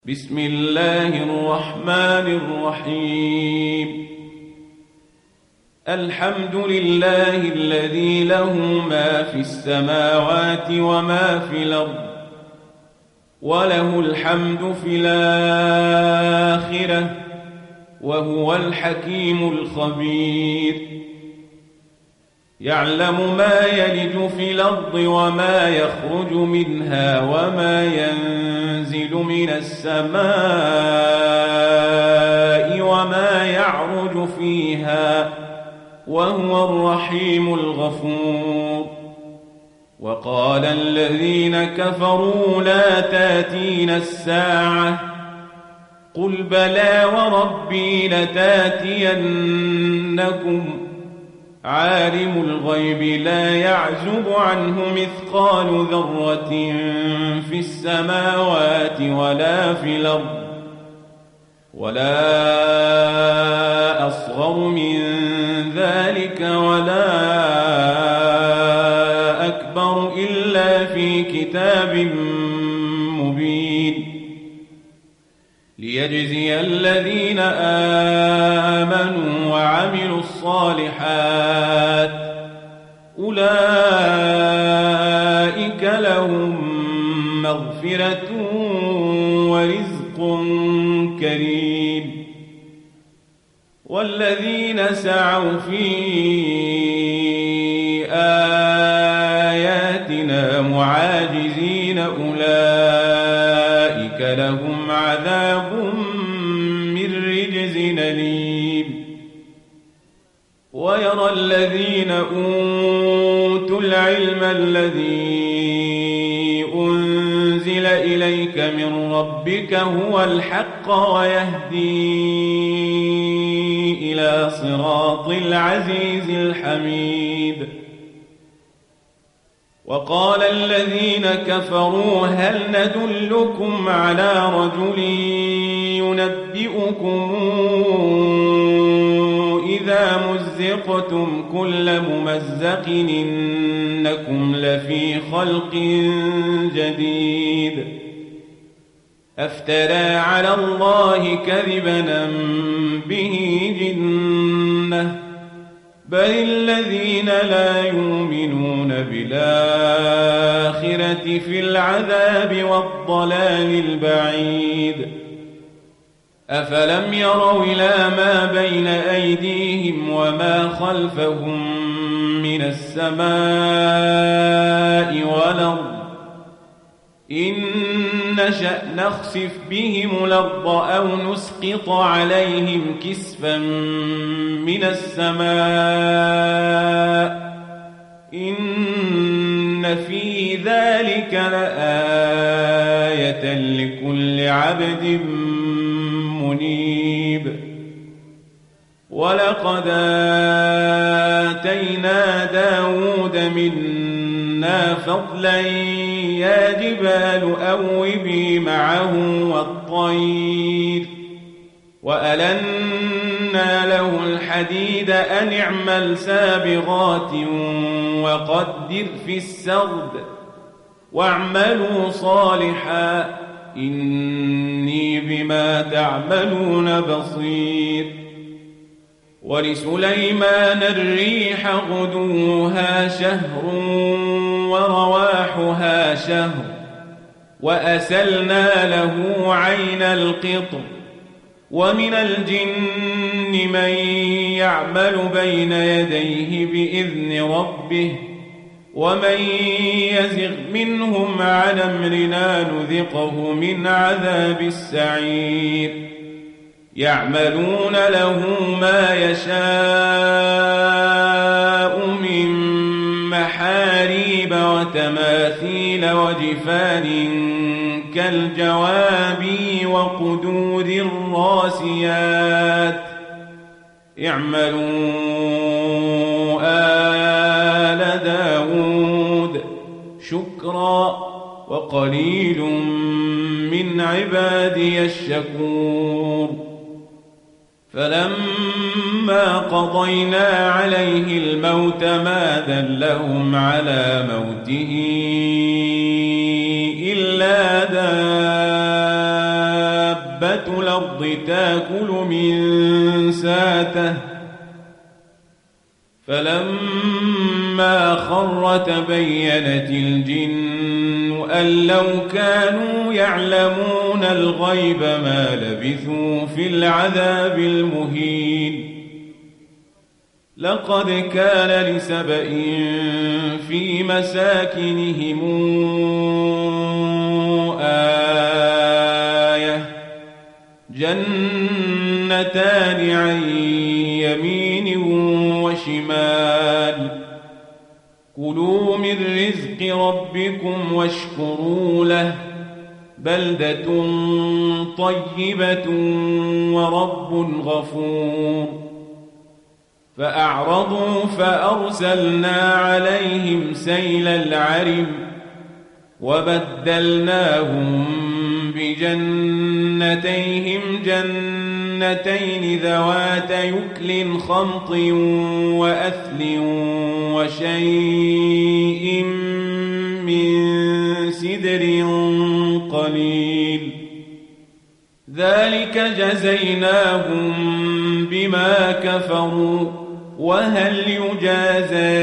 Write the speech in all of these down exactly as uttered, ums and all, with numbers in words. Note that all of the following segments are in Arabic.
بسم الله الرحمن الرحيم. الحمد لله الذي له ما في السماوات وما في الأرض وله الحمد في الآخرة وهو الحكيم الخبير. يعلم ما يلج في الأرض وما يخرج منها وما ينزل من السماء وما يعرج فيها وهو الرحيم الغفور. وقال الذين كفروا لا تاتينا الساعة قل بلى وربي لتاتينكم عالم الغيب لا يعزب عنه مثقال ذرة في السماوات ولا في الأرض ولا أصغر من ذلك ولا أكبر إلا في كتاب مبين. ليجزي الذين آمنوا وعملوا الصالحات أولئك لهم مغفرة ورزق كريم. والذين سعوا في آياتنا معاجزين أولئك لهم عذاب من رجز أليم. ويرى الذين أوتوا العلم الذي أنزل إليك من ربك هو الحق ويهدي إلى صراط العزيز الحميد. وقال الذين كفروا هل ندلكم على رجل ينبئكم إذا مزقتم كل ممزق إنكم لفي خلق جديد أفترى على الله كذبا به جنة بل الذين لا يؤمنون بالآخرة في العذاب والضلال البعيد. أفلم يروا إلى ما بين أيديهم وما خلفهم من السماء والأرض إن نشأ نخسف بهم الأرض أو نسقط عليهم كسفا من السماء إن في ذلك لآية لكل عبد منيب. ولقد آتينا داود منا فضلا يا جبال أوبي معه والطير وألنا له الحديد أن اعمل سابغات وقدر في السرد واعملوا صالحا إني بما تعملون بصير. ولسليمان الريح غدوها شهر ورواحها شهر وأسلنا له عين القطر. ومن الجن من يعمل بين يديه بإذن ربه ومن يزغ منهم عن أمرنا نذقه من عذاب السعير. يعملون له ما يشاء من محاريب وتماثيل وجفان كالجواب وقدور الراسيات اعملوا آل داود شكرا وقليل من عبادي الشكور. فلما قضينا عليه الموت ما دلهم على موته إلا دابة الأرض تأكل من ساته فلما خر تبينت الجن أن لو كانوا يعلمون الغيب ما لبثوا في العذاب المهين لقد كان لسبإ في مساكنهم آية جنتان عن يمين وشمال كلوا من رزق ربكم واشكروا له بلدة طيبة ورب غفور فأعرضوا فأرسلنا عليهم سيل العرم وبدلناهم بجنتيهم جنتين ذوات يكل خمط وأثل وشيء من سدر قليل ذلك جزيناهم بما كفروا وهل يجازى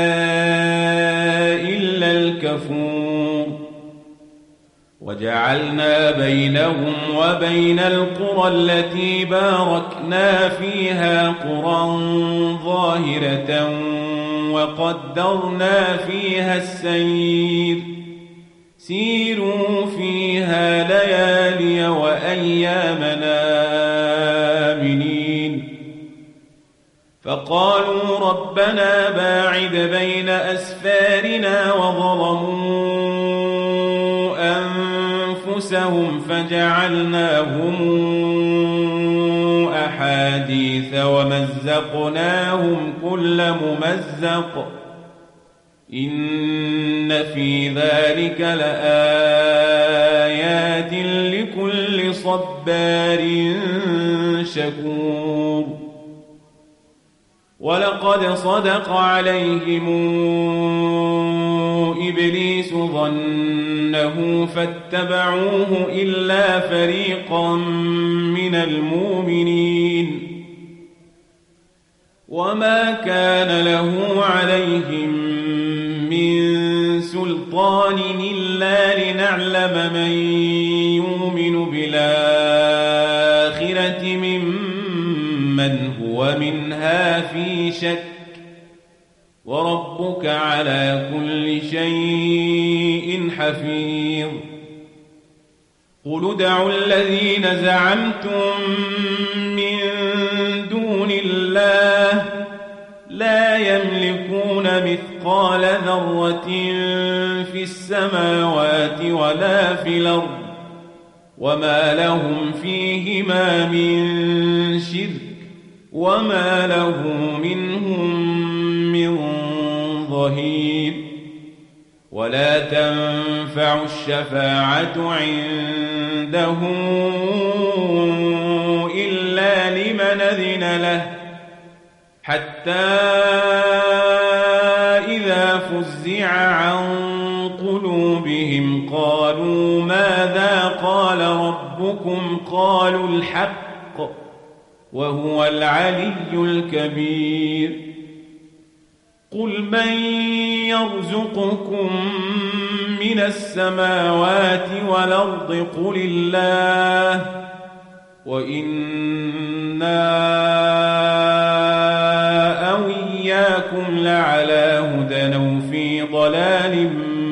إلا الكفور وجعلنا بينهم وبين القرى التي باركنا فيها قرى ظاهرة وقدرنا فيها السير سيروا فيها ليالي وأيامنا آمنين فقالوا ربنا باعد بين أسفارنا وظلموا أنفسهم فجعلناهم أحاديث ومزقناهم كل ممزق إن في ذلك لآيات لكل صبار شكور ولقد صدق عليهم إبليس ظنه فاتبعوه إلا فريقا من المؤمنين وما كان له عليهم من سلطان إلا لنعلم من يؤمن بالآخرة ممن هو منها في شك وربك على كل شيء حفيظ قل ادعوا الذين زعمتم من دون الله لا يملكون مثقال ذرة في السماوات ولا في الأرض وما لهم فيهما من شرك وما له منهم من ظهير ولا تنفع الشفاعة عنده إلا لمن أذن له حتى إذا فزع عن قلوبهم قالوا ماذا قال ربكم قالوا الحق وهو العلي الكبير قل من يرزقكم من السماوات والأرض قل الله وإنا أو إياكم لعلى هدى أو في ضلال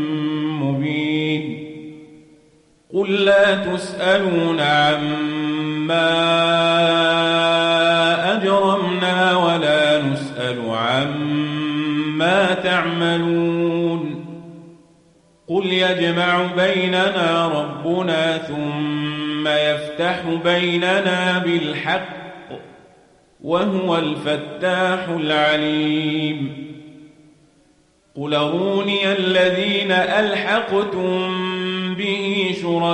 مبين قل لا تسألون عما أجرمنا ولا نسأل عما تعملون قل يجمع بيننا ربنا ثم يفتح بيننا بالحق وهو الفتاح العليم قل أروني الذين ألحقتم به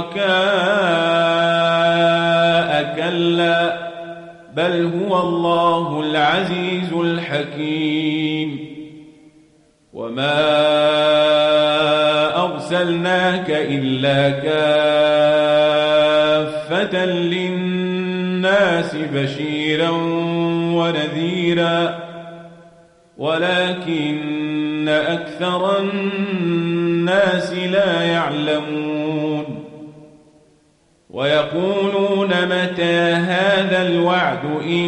شركاء كلا بل هو الله العزيز الحكيم وما أرسلناك إلا كافة كافة للناس بشيرا ونذيرا ولكن أكثر الناس لا يعلمون ويقولون متى هذا الوعد إن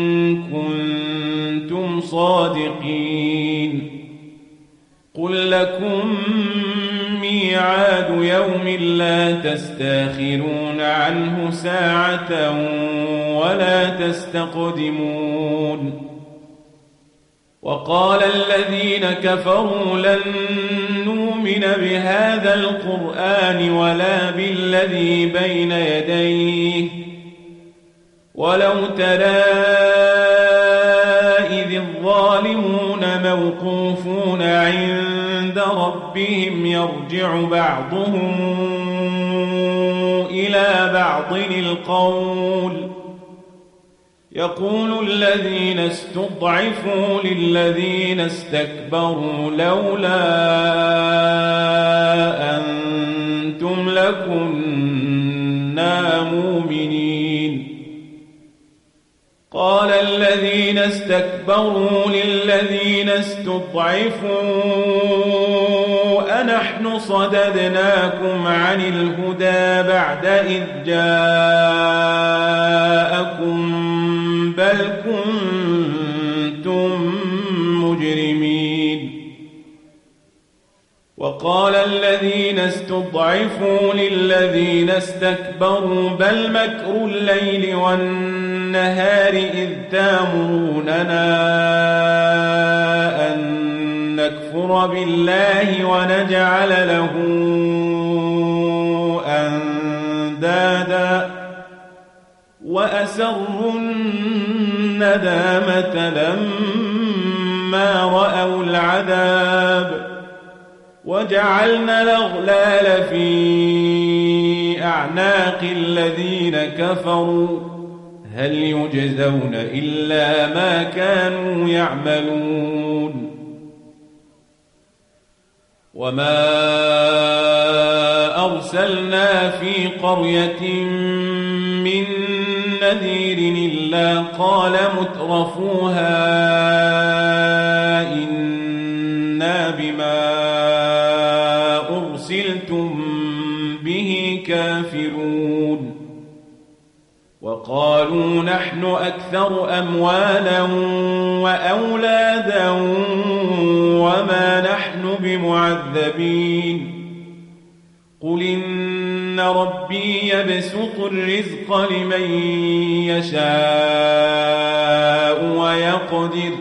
كنتم صادقين قل لكم ميعاد يوم لا تستاخرون عنه ساعة ولا تستقدمون وقال الذين كفروا لن نؤمن بهذا القرآن ولا بالذي بين يديه ولو ترى إذ الظالمون موقوفون عند ربهم يرجع بعضهم إلى بعض القول يقول الذين استضعفوا للذين استكبروا لولا أنتم لكنا مؤمنين قال الذين استكبروا للذين استضعفوا أنحن صددناكم عن الهدى بعد إذ جاءكم بل كنتم مجرمين وقال الذين استضعفوا للذين استكبروا بل مكر الليل والنهار إذ تامروننا أن نكفر بالله ونجعل له أندادا وأسروا الندامة لما رأوا العذاب وجعلنا الأغلال في أعناق الذين كفروا هل يجزون إلا ما كانوا يعملون وما أرسلنا في قرية من نذير إلا قال مترفوها إنا بما أرسلتم به كافرون وقالوا نحن أكثر أموالا وأولادا وما نحن بمعذبين قل إن ربي يبسط الرزق لمن يشاء ويقدر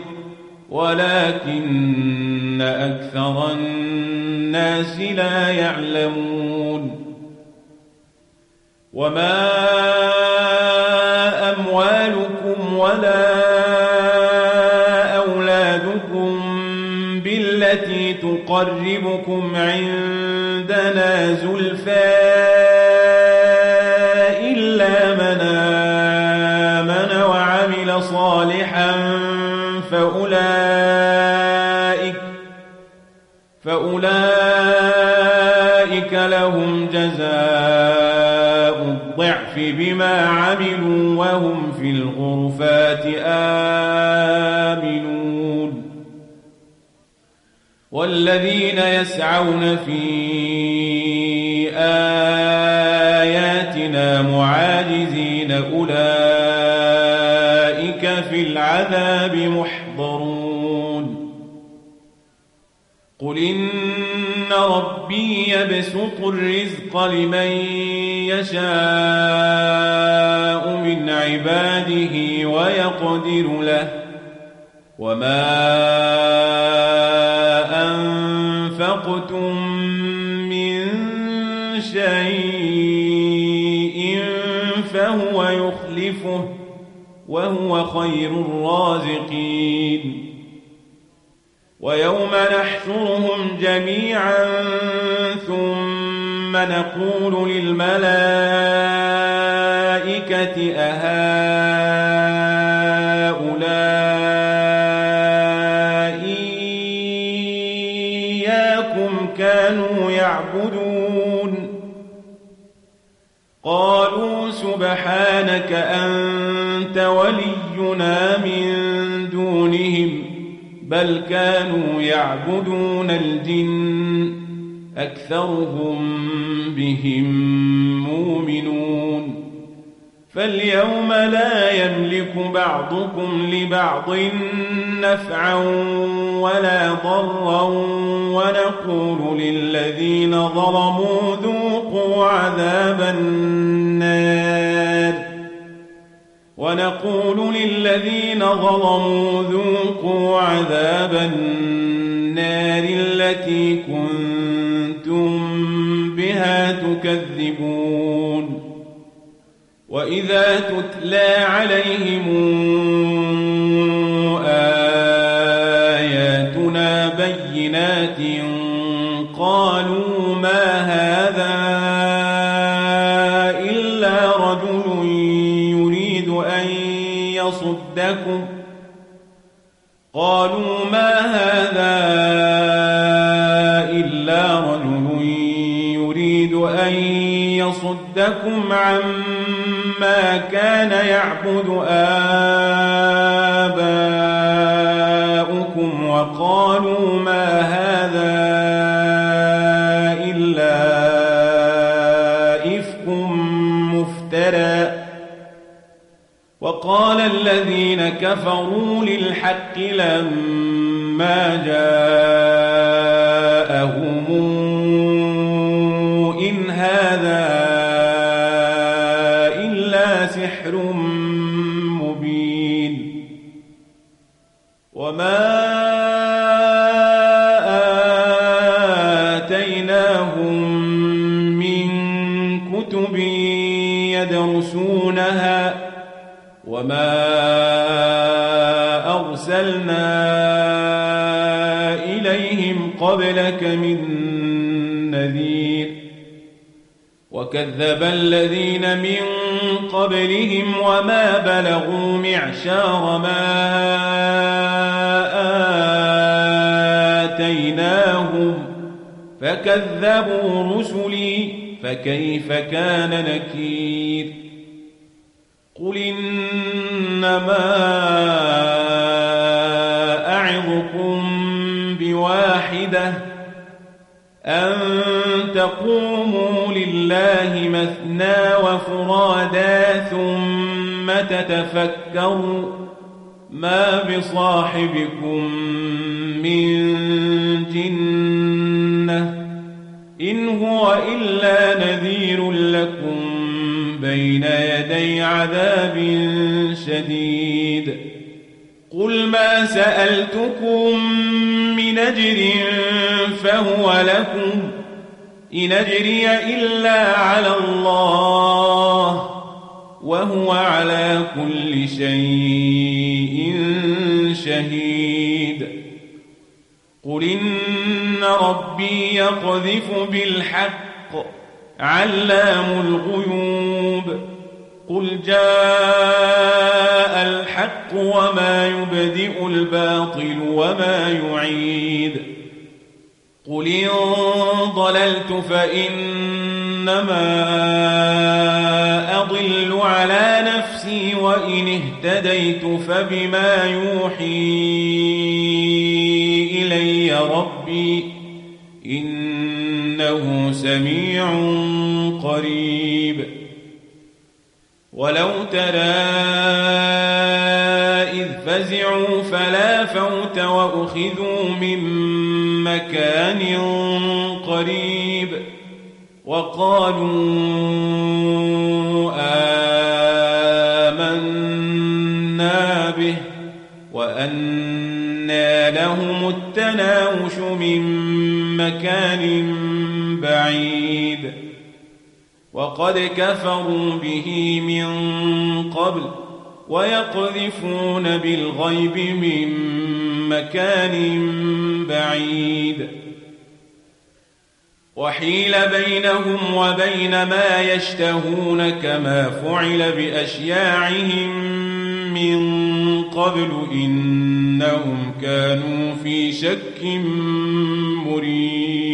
ولكن أكثر الناس لا يعلمون وما أموالكم ولا أولادكم بالتي تقربكم عندنا زلفى إلا من آمن وعمل صالحا فأولئك فأولئك لهم جزاء الضعف بما عملوا وهم في الغرفات آمنون والذين يسعون في آياتنا معاجزين أولئك في العذاب محضرون قل إن ربي يبسط الرزق لمن يشاء من عباده ويقدر له وما أنفقتم من شيء فهو يخلفه وهو خير الرازقين ويوم نحشرهم جميعا ثم نقول للملائكة أهؤلاء إياكم كانوا يعبدون قالوا سبحانك أنت ولينا من دونهم بل كانوا يعبدون الجن أكثرهم بهم مؤمنون فاليوم لا يملك بعضكم لبعض نفعا ولا ضرا ونقول للذين ظلموا ذوقوا عذاب النار ونقول للذين ظلموا ذوقوا عذاب النار التي كنتم بها تكذبون وإذا تتلى عليهم آياتنا بينات قالوا ما هذا إلا رجل يريد أن يصدكم قالوا ما هذا إلا رجل يريد أن يصدكم عما كان يعبد آباؤكم وقالوا ما هذا إلا إفك مفترى وقال الذين كفروا للحق لما جاءهم إن هذا إلا سحر مبين وما آتيناهم من كتب يدرسونها وما أرسلنا إليهم قبلك من نذير وكذب الذين من قبلهم وما بلغوا معشار ما آتيناهم فكذبوا رسلي فكيف كان نكير قل إنما أعظكم بواحدة أن تقوموا لله مثنى وفرادا ثم تتفكروا ما بصاحبكم من جنة إن هو إلا نذير لكم بين يدي عذاب شديد قل ما سألتكم من أجر فهو لكم إن أجري إلا على الله وهو على كل شيء شهيد قل إن ربي يقذف بالحق علام الغيوب قل جاء الحق وما يبدئ الباطل وما يعيد قل إن ضللت فإنما أضل على نفسي وإن اهتديت فبما يوحي إلي ربي إنه سميع قريب ولو ترى إذ فزعوا فلا فوت وأخذوا من مكان قريب وقالوا آمنا به وأنى لهم التناوش من مكان بعيد وقد كفروا به من قبل ويقذفون بالغيب من مكان بعيد وحيل بينهم وبين ما يشتهون كما فعل بأشياعهم من قبل إنهم كانوا في شك مريب